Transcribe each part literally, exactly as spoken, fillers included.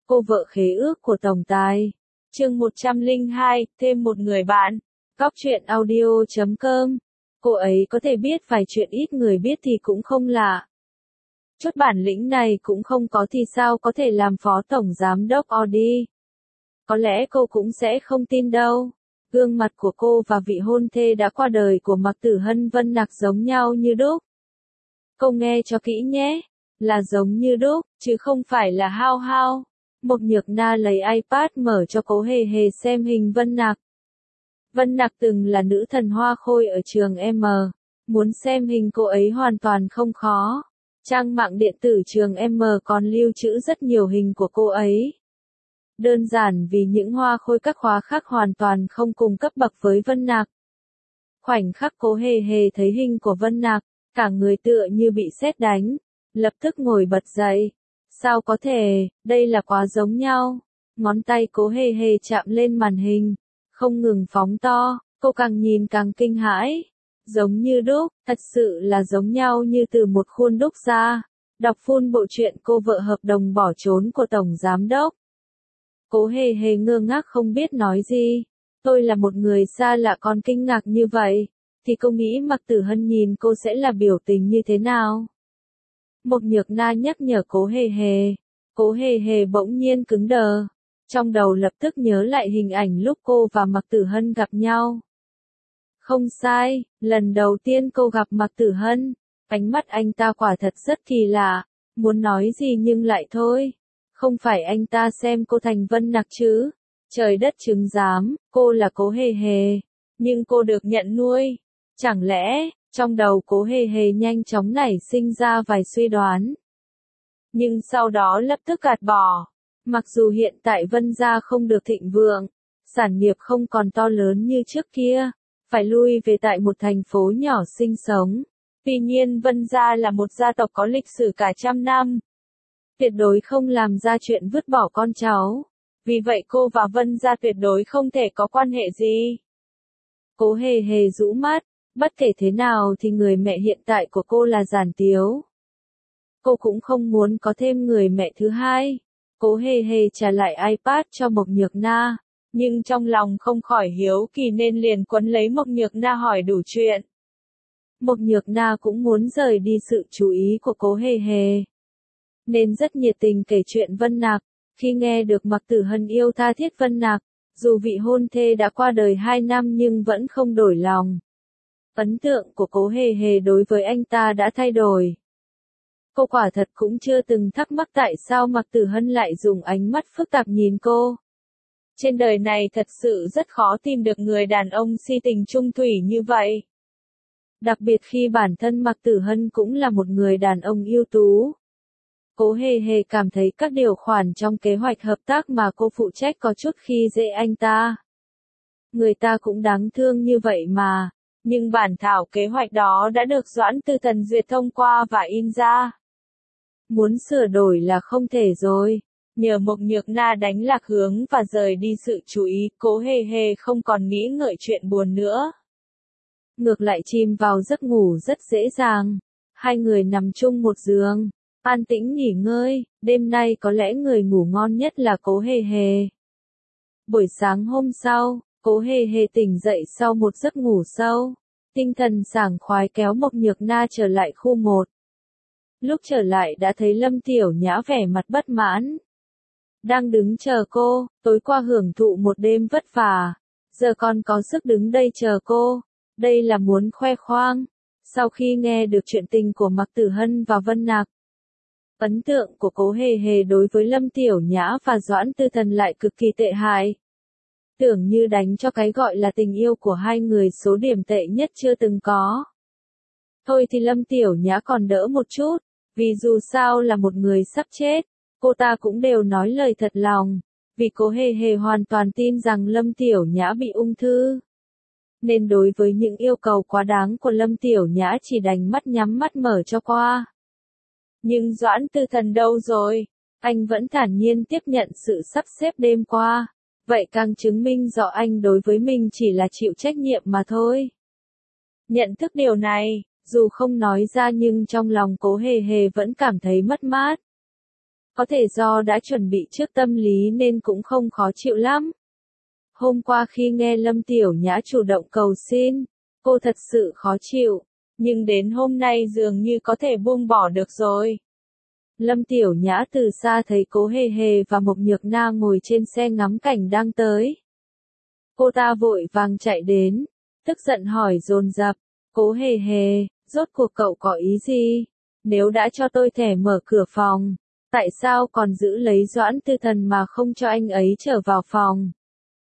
Cô vợ khế ước của tổng tài. Chương một trăm lẻ hai, thêm một người bạn. Góc truyện audio chấm com. Cô ấy có thể biết vài chuyện ít người biết thì cũng không lạ. Chút bản lĩnh này cũng không có thì sao có thể làm phó tổng giám đốc Audi. Có lẽ cô cũng sẽ không tin đâu. Gương mặt của cô và vị hôn thê đã qua đời của Mạc Tử Hân Vân Nạc giống nhau như đúc. Cô nghe cho kỹ nhé, là giống như đúc, chứ không phải là hao hao. Mộc Nhược Na lấy iPad mở cho Cố Hề Hề xem hình Vân Nạc. Vân Nạc từng là nữ thần hoa khôi ở trường M. Muốn xem hình cô ấy hoàn toàn không khó. Trang mạng điện tử trường M còn lưu trữ rất nhiều hình của cô ấy. Đơn giản vì những hoa khôi các khóa khác hoàn toàn không cùng cấp bậc với Vân Nạc. Khoảnh khắc Cố Hề Hề thấy hình của Vân Nạc, cả người tựa như bị sét đánh, lập tức ngồi bật dậy. Sao có thể, đây là quá giống nhau. Ngón tay Cố Hề Hề chạm lên màn hình, không ngừng phóng to, cô càng nhìn càng kinh hãi. Giống như đúc, thật sự là giống nhau như từ một khuôn đúc ra. Đọc full bộ truyện Cô vợ hợp đồng bỏ trốn của Tổng Giám đốc. Cố Hề Hề ngơ ngác không biết nói gì. Tôi là một người xa lạ còn kinh ngạc như vậy, thì cô nghĩ Mạc Tử Hân nhìn cô sẽ là biểu tình như thế nào? Mộc Nhược Na nhắc nhở Cố Hề Hề. Cố Hề Hề bỗng nhiên cứng đờ. Trong đầu lập tức nhớ lại hình ảnh lúc cô và Mạc Tử Hân gặp nhau. Không sai, lần đầu tiên cô gặp Mạc Tử Hân, ánh mắt anh ta quả thật rất kỳ lạ, muốn nói gì nhưng lại thôi. Không phải anh ta xem cô thành Vân Nạc chứ? Trời đất chứng giám, cô là Cố Hề Hề, nhưng cô được nhận nuôi. Chẳng lẽ, trong đầu Cố Hề Hề nhanh chóng nảy sinh ra vài suy đoán. Nhưng sau đó lập tức gạt bỏ. Mặc dù hiện tại Vân gia không được thịnh vượng, sản nghiệp không còn to lớn như trước kia, phải lui về tại một thành phố nhỏ sinh sống. Tuy nhiên Vân gia là một gia tộc có lịch sử cả trăm năm. Tuyệt đối không làm ra chuyện vứt bỏ con cháu. Vì vậy cô và Vân gia tuyệt đối không thể có quan hệ gì. Cố Hề Hề rũ mắt, bất kể thế nào thì người mẹ hiện tại của cô là Giản Tiếu. Cô cũng không muốn có thêm người mẹ thứ hai. Cố Hề Hề trả lại iPad cho Mộc Nhược Na, nhưng trong lòng không khỏi hiếu kỳ nên liền quấn lấy Mộc Nhược Na hỏi đủ chuyện. Mộc Nhược Na cũng muốn rời đi sự chú ý của Cố Hề Hề, nên rất nhiệt tình kể chuyện Vân Nạc. Khi nghe được Mạc Tử Hân yêu tha thiết Vân Nạc, dù vị hôn thê đã qua đời hai năm nhưng vẫn không đổi lòng. Ấn tượng của Cố Hề Hề đối với anh ta đã thay đổi. Cô quả thật cũng chưa từng thắc mắc tại sao Mạc Tử Hân lại dùng ánh mắt phức tạp nhìn cô. Trên đời này thật sự rất khó tìm được người đàn ông si tình trung thủy như vậy. Đặc biệt khi bản thân Mạc Tử Hân cũng là một người đàn ông ưu tú. Cố Hề Hề cảm thấy các điều khoản trong kế hoạch hợp tác mà cô phụ trách có chút khi dễ anh ta. Người ta cũng đáng thương như vậy mà, nhưng bản thảo kế hoạch đó đã được Doãn Tư Thần duyệt thông qua và in ra. Muốn sửa đổi là không thể rồi. Nhờ Mộc Nhược Na đánh lạc hướng và rời đi sự chú ý, Cố Hề Hề không còn nghĩ ngợi chuyện buồn nữa. Ngược lại chìm vào giấc ngủ rất dễ dàng. Hai người nằm chung một giường, an tĩnh nghỉ ngơi. Đêm nay có lẽ người ngủ ngon nhất là Cố Hề Hề. Buổi sáng hôm sau, Cố Hề Hề tỉnh dậy sau một giấc ngủ sâu. Tinh thần sảng khoái kéo Mộc Nhược Na trở lại khu một. Lúc trở lại đã thấy Lâm Tiểu Nhã vẻ mặt bất mãn. Đang đứng chờ cô, tối qua hưởng thụ một đêm vất vả. Giờ còn có sức đứng đây chờ cô. Đây là muốn khoe khoang. Sau khi nghe được chuyện tình của Mạc Tử Hân và Vân Nạc, ấn tượng của Cố Hề Hề đối với Lâm Tiểu Nhã và Doãn Tư Thần lại cực kỳ tệ hại. Tưởng như đánh cho cái gọi là tình yêu của hai người số điểm tệ nhất chưa từng có. Thôi thì Lâm Tiểu Nhã còn đỡ một chút, vì dù sao là một người sắp chết, cô ta cũng đều nói lời thật lòng. Vì Cố Hề Hề hoàn toàn tin rằng Lâm Tiểu Nhã bị ung thư, nên đối với những yêu cầu quá đáng của Lâm Tiểu Nhã chỉ đành mắt nhắm mắt mở cho qua. Nhưng Doãn Tư Thần đâu rồi? Anh vẫn thản nhiên tiếp nhận sự sắp xếp đêm qua. Vậy càng chứng minh rõ anh đối với mình chỉ là chịu trách nhiệm mà thôi. Nhận thức điều này, dù không nói ra nhưng trong lòng Cố Hề Hề vẫn cảm thấy mất mát. Có thể do đã chuẩn bị trước tâm lý nên cũng không khó chịu lắm. Hôm qua khi nghe Lâm Tiểu Nhã chủ động cầu xin, cô thật sự khó chịu, nhưng đến hôm nay dường như có thể buông bỏ được rồi. Lâm Tiểu Nhã từ xa thấy Cố Hề Hề và Mộc Nhược Na ngồi trên xe ngắm cảnh đang tới. Cô ta vội vàng chạy đến, tức giận hỏi dồn dập, Cố Hề Hề, rốt cuộc cậu có ý gì? Nếu đã cho tôi thẻ mở cửa phòng, tại sao còn giữ lấy Doãn Tư Thần mà không cho anh ấy trở vào phòng?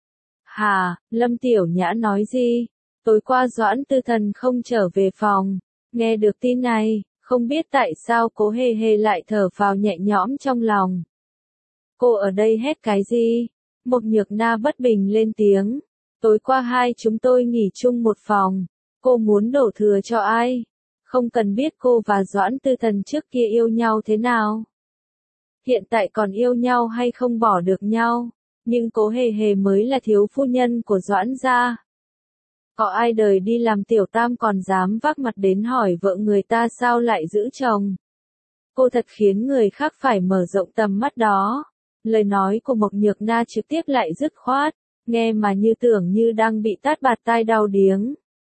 Hà, Lâm Tiểu Nhã nói gì? Tối qua Doãn Tư Thần không trở về phòng. Nghe được tin này, không biết tại sao Cố Hề Hề lại thở phào nhẹ nhõm trong lòng. Cô ở đây hét cái gì? Mộc Nhược Na bất bình lên tiếng. Tối qua hai chúng tôi nghỉ chung một phòng. Cô muốn đổ thừa cho ai? Không cần biết cô và Doãn Tư Thần trước kia yêu nhau thế nào. Hiện tại còn yêu nhau hay không bỏ được nhau. Nhưng Cố Hề Hề mới là thiếu phu nhân của Doãn gia. Có ai đời đi làm tiểu tam còn dám vác mặt đến hỏi vợ người ta sao lại giữ chồng. Cô thật khiến người khác phải mở rộng tầm mắt đó. Lời nói của Mộc Nhược Na trực tiếp lại dứt khoát, nghe mà như tưởng như đang bị tát bạt tai đau điếng.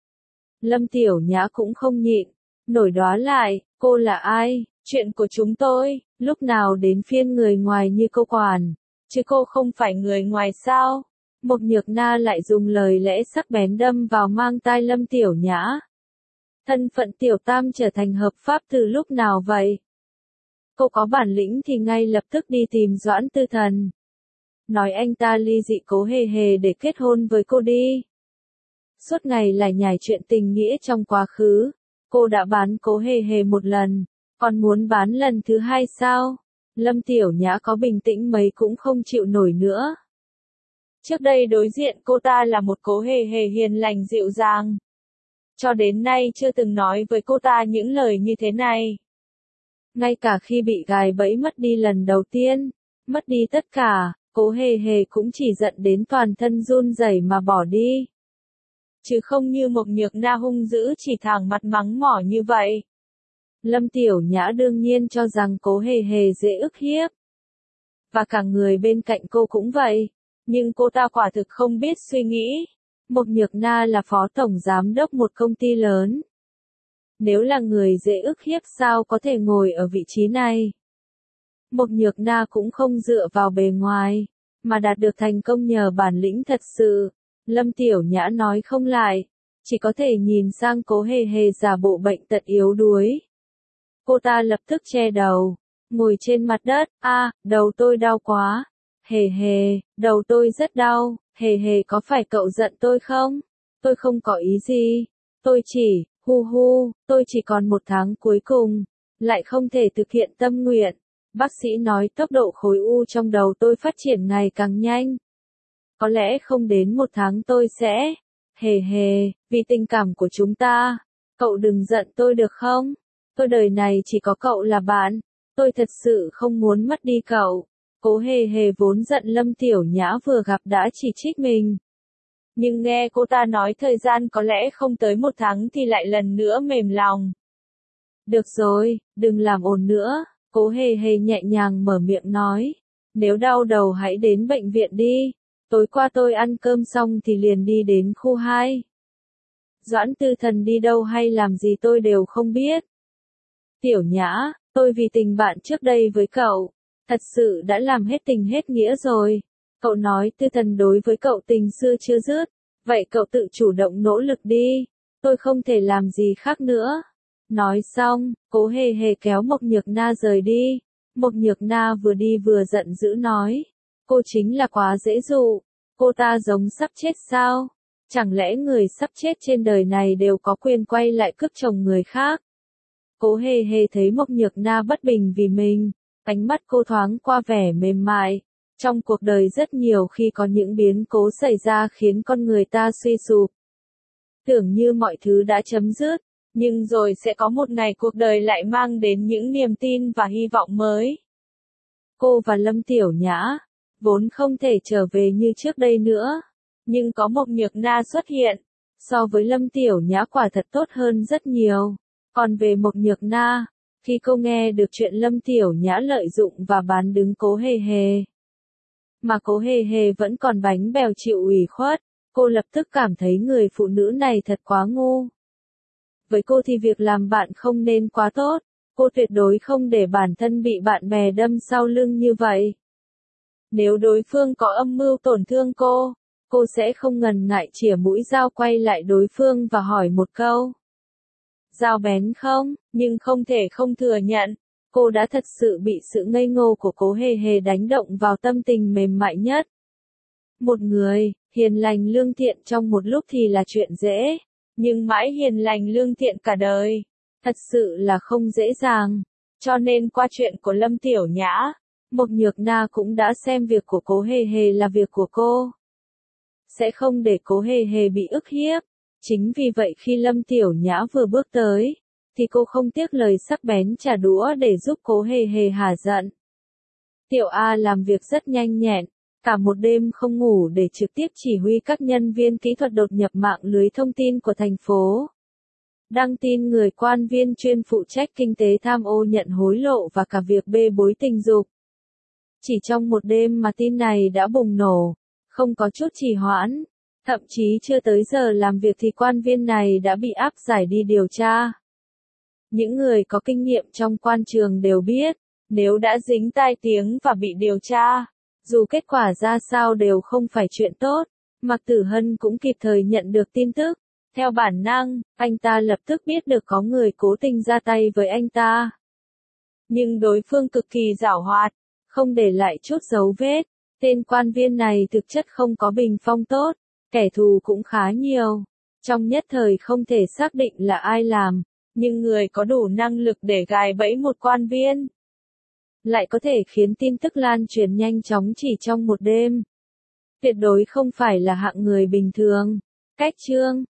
Lâm Tiểu Nhã cũng không nhịn, nổi đoá lại, cô là ai, chuyện của chúng tôi, lúc nào đến phiên người ngoài như cô quản, chứ cô không phải người ngoài sao? Mộc Nhược Na lại dùng lời lẽ sắc bén đâm vào mang tai Lâm Tiểu Nhã. Thân phận tiểu tam trở thành hợp pháp từ lúc nào vậy? Cô có bản lĩnh thì ngay lập tức đi tìm Doãn Tư Thần. Nói anh ta ly dị Cố Hề Hề để kết hôn với cô đi. Suốt ngày lại nhảy chuyện tình nghĩa trong quá khứ. Cô đã bán Cố Hề Hề một lần, còn muốn bán lần thứ hai sao? Lâm Tiểu Nhã có bình tĩnh mấy cũng không chịu nổi nữa. Trước đây đối diện cô ta là một Cố Hề Hề hiền lành dịu dàng. Cho đến nay chưa từng nói với cô ta những lời như thế này. Ngay cả khi bị gài bẫy mất đi lần đầu tiên, mất đi tất cả, Cố Hề Hề cũng chỉ giận đến toàn thân run rẩy mà bỏ đi. Chứ không như Mộc Nhược Na hung dữ chỉ thẳng mặt mắng mỏ như vậy. Lâm Tiểu Nhã đương nhiên cho rằng Cố Hề Hề dễ ức hiếp. Và cả người bên cạnh cô cũng vậy. Nhưng cô ta quả thực không biết suy nghĩ. Mộc Nhược Na là phó tổng giám đốc một công ty lớn. Nếu là người dễ ức hiếp sao có thể ngồi ở vị trí này? Mộc Nhược Na cũng không dựa vào bề ngoài, mà đạt được thành công nhờ bản lĩnh thật sự. Lâm Tiểu Nhã nói không lại, chỉ có thể nhìn sang Cố Hề Hề giả bộ bệnh tật yếu đuối. Cô ta lập tức che đầu, ngồi trên mặt đất, a, à, đầu tôi đau quá. Hề Hề, đầu tôi rất đau, Hề Hề có phải cậu giận tôi không? Tôi không có ý gì, tôi chỉ, hu hu, tôi chỉ còn một tháng cuối cùng, lại không thể thực hiện tâm nguyện. Bác sĩ nói tốc độ khối u trong đầu tôi phát triển ngày càng nhanh. Có lẽ không đến một tháng tôi sẽ, Hề Hề, vì tình cảm của chúng ta, cậu đừng giận tôi được không? Tôi đời này chỉ có cậu là bạn, tôi thật sự không muốn mất đi cậu. Cố Hề Hề vốn giận Lâm Tiểu Nhã vừa gặp đã chỉ trích mình. Nhưng nghe cô ta nói thời gian có lẽ không tới một tháng thì lại lần nữa mềm lòng. Được rồi, đừng làm ồn nữa, Cố Hề Hề nhẹ nhàng mở miệng nói. Nếu đau đầu hãy đến bệnh viện đi. Tối qua tôi ăn cơm xong thì liền đi đến khu hai. Doãn Tư Thần đi đâu hay làm gì tôi đều không biết. Tiểu Nhã, tôi vì tình bạn trước đây với cậu, thật sự đã làm hết tình hết nghĩa rồi. Cậu nói Tư Thần đối với cậu tình xưa chưa dứt, vậy cậu tự chủ động nỗ lực đi, tôi không thể làm gì khác nữa. Nói xong, Cố Hề Hề kéo Mộc Nhược Na rời đi. Mộc Nhược Na vừa đi vừa giận dữ nói, cô chính là quá dễ dụ, cô ta giống sắp chết sao? Chẳng lẽ người sắp chết trên đời này đều có quyền quay lại cướp chồng người khác? Cố Hề Hề thấy Mộc Nhược Na bất bình vì mình, ánh mắt cô thoáng qua vẻ mềm mại. Trong cuộc đời rất nhiều khi có những biến cố xảy ra khiến con người ta suy sụp. Tưởng như mọi thứ đã chấm dứt, nhưng rồi sẽ có một ngày cuộc đời lại mang đến những niềm tin và hy vọng mới. Cô và Lâm Tiểu Nhã, vốn không thể trở về như trước đây nữa, nhưng có Mộc Nhược Na xuất hiện, so với Lâm Tiểu Nhã quả thật tốt hơn rất nhiều. Còn về Mộc Nhược Na, Khi cô nghe được chuyện Lâm Tiểu Nhã lợi dụng và bán đứng Cố Hề Hề, mà Cố Hề Hề vẫn còn bánh bèo chịu ủy khuất, cô lập tức cảm thấy người phụ nữ này thật quá ngu. Với cô thì việc làm bạn không nên quá tốt, cô tuyệt đối không để bản thân bị bạn bè đâm sau lưng như vậy. Nếu đối phương có âm mưu tổn thương cô, cô sẽ không ngần ngại chĩa mũi dao quay lại đối phương và hỏi một câu. Dao bén không? Nhưng không thể không thừa nhận, cô đã thật sự bị sự ngây ngô của Cố Hề Hề đánh động vào tâm tình mềm mại nhất. Một người, hiền lành lương thiện trong một lúc thì là chuyện dễ, nhưng mãi hiền lành lương thiện cả đời, thật sự là không dễ dàng. Cho nên qua chuyện của Lâm Tiểu Nhã, Mộc Nhược Na cũng đã xem việc của Cố Hề Hề là việc của cô. Sẽ không để Cố Hề Hề bị ức hiếp. Chính vì vậy khi Lâm Tiểu Nhã vừa bước tới, thì cô không tiếc lời sắc bén trả đũa để giúp Cố Hề Hề hả giận. Tiểu A làm việc rất nhanh nhẹn, cả một đêm không ngủ để trực tiếp chỉ huy các nhân viên kỹ thuật đột nhập mạng lưới thông tin của thành phố. Đăng tin người quan viên chuyên phụ trách kinh tế tham ô nhận hối lộ và cả việc bê bối tình dục. Chỉ trong một đêm mà tin này đã bùng nổ, không có chút trì hoãn. Thậm chí chưa tới giờ làm việc thì quan viên này đã bị áp giải đi điều tra. Những người có kinh nghiệm trong quan trường đều biết, nếu đã dính tai tiếng và bị điều tra, dù kết quả ra sao đều không phải chuyện tốt. Mạc Tử Hân cũng kịp thời nhận được tin tức. Theo bản năng, anh ta lập tức biết được có người cố tình ra tay với anh ta. Nhưng đối phương cực kỳ giảo hoạt, không để lại chút dấu vết. Tên quan viên này thực chất không có bình phong tốt. Kẻ thù cũng khá nhiều. Trong nhất thời không thể xác định là ai làm, nhưng người có đủ năng lực để gài bẫy một quan viên, lại có thể khiến tin tức lan truyền nhanh chóng chỉ trong một đêm. Tuyệt đối không phải là hạng người bình thường. Cách chương